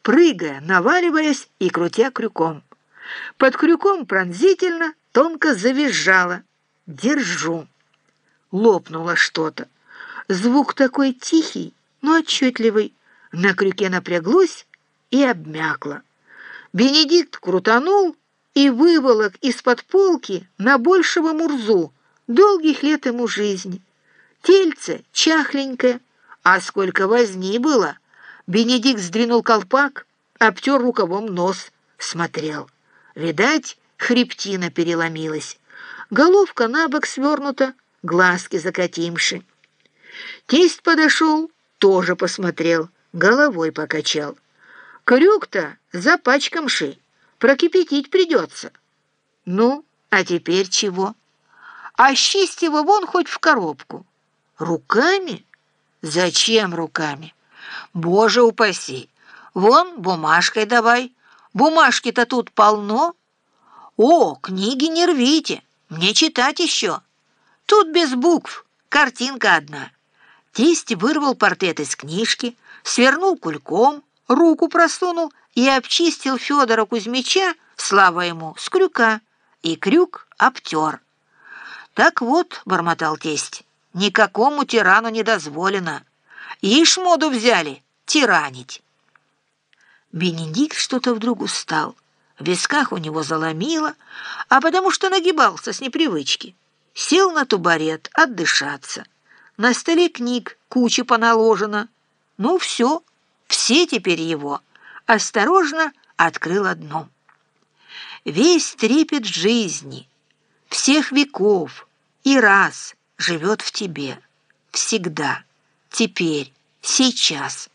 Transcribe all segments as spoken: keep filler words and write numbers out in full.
прыгая, наваливаясь и крутя крюком. Под крюком пронзительно, тонко завизжала. «Держу!» Лопнуло что-то. Звук такой тихий, но отчетливый. На крюке напряглось и обмякло. Бенедикт крутанул и выволок из-под полки на большего Мурзу, долгих лет ему жизни. Тельце чахленькое, а сколько возни было. Бенедикт сдвинул колпак, обтер рукавом нос, смотрел. Видать, хребтина переломилась. Головка набок свернута, глазки закатимши. Тесть подошел, тоже посмотрел, головой покачал. Крюк-то запачкамши, прокипятить придется. Ну, а теперь чего? А счисть его вон хоть в коробку. Руками? Зачем руками? Боже упаси! Вон бумажкой давай. Бумажки-то тут полно. О, книги не рвите, мне читать еще. Тут без букв, картинка одна. Тесть вырвал портрет из книжки, свернул кульком, руку просунул и обчистил Федора Кузьмича, слава ему, с крюка, и крюк обтер. «Так вот», — бормотал тесть, — «никакому тирану не дозволено. Ишь моду взяли тиранить». Бенедикт что-то вдруг устал. В висках у него заломило, а потому что нагибался с непривычки. Сел на тубарет отдышаться. На столе книг куча поналожена. Ну все, все теперь его. Осторожно открыл одно. Весь трепет жизни, всех веков и раз живет в тебе. Всегда, теперь, сейчас.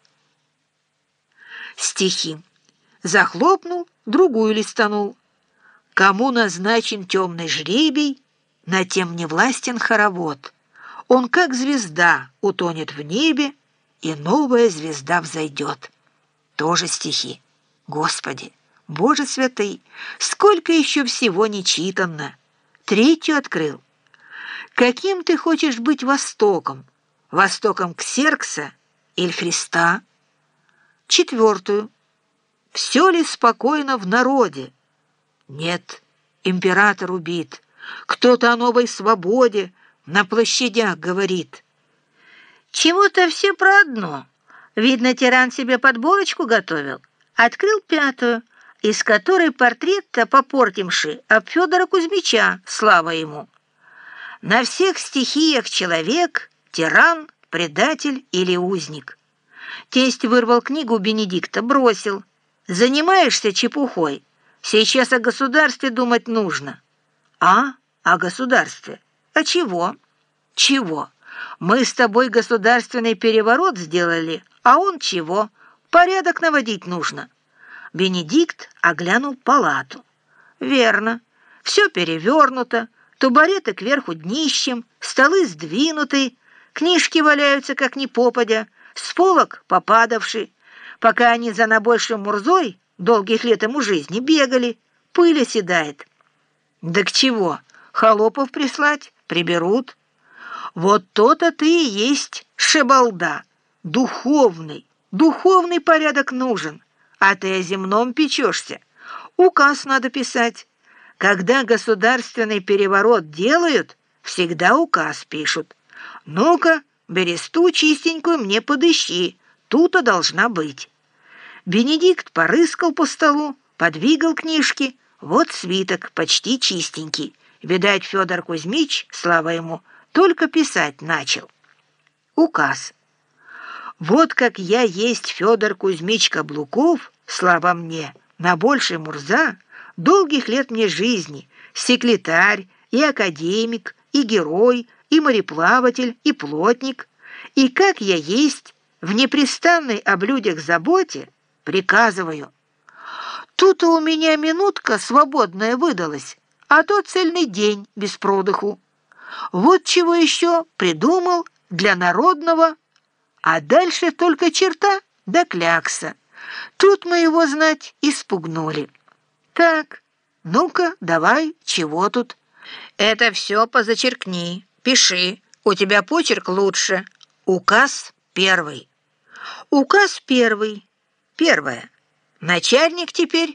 Стихи. Захлопнул, другую листанул. Кому назначен темный жребий, на тем не властен хоровод. Он, как звезда, утонет в небе, и новая звезда взойдет. Тоже стихи. Господи, Боже святый, сколько еще всего не читанно. Третью открыл. Каким ты хочешь быть Востоком? Востоком Ксеркса или Христа? Четвертую. Все ли спокойно в народе? Нет, император убит. Кто-то о новой свободе на площадях говорит. Чего-то все про одно. Видно, тиран себе подборочку готовил. Открыл пятую, из которой портрет-то попортимши об Федора Кузьмича, слава ему. На всех стихиях человек, тиран, предатель или узник. Тесть вырвал книгу Бенедикта, бросил. Занимаешься чепухой. Сейчас о государстве думать нужно. А? О государстве? А чего? Чего? Мы с тобой государственный переворот сделали, а он чего? Порядок наводить нужно. Бенедикт оглянул палату. Верно. Все перевернуто, тубареты кверху днищем, столы сдвинуты, книжки валяются как ни попадя, с полок попадавши. Пока они за набольшим Мурзой долгих лет ему жизни бегали, пыль оседает. Да к чего? Холопов прислать? Приберут. Вот то-то ты и есть шебалда. Духовный, духовный порядок нужен, а ты о земном печешься. Указ надо писать. Когда государственный переворот делают, всегда указ пишут. Ну-ка, бересту чистенькую мне подыщи, тут-то должна быть. Бенедикт порыскал по столу, подвигал книжки. Вот свиток, почти чистенький. Видать, Федор Кузьмич, слава ему, только писать начал. Указ. Вот как я есть Федор Кузьмич Каблуков, слава мне, на больший Мурза, долгих лет мне жизни, секретарь и академик, и герой, и мореплаватель, и плотник, и как я есть в непрестанной о людях заботе, приказываю. Тут у меня минутка свободная выдалась, а то цельный день без продыху. Вот чего еще придумал для народного, а дальше только черта да клякса. Тут мы его, знать, испугнули. Так, ну-ка, давай, чего тут? Это все позачеркни, пиши, у тебя почерк лучше. Указ первый. Указ первый. Первое. Начальник теперь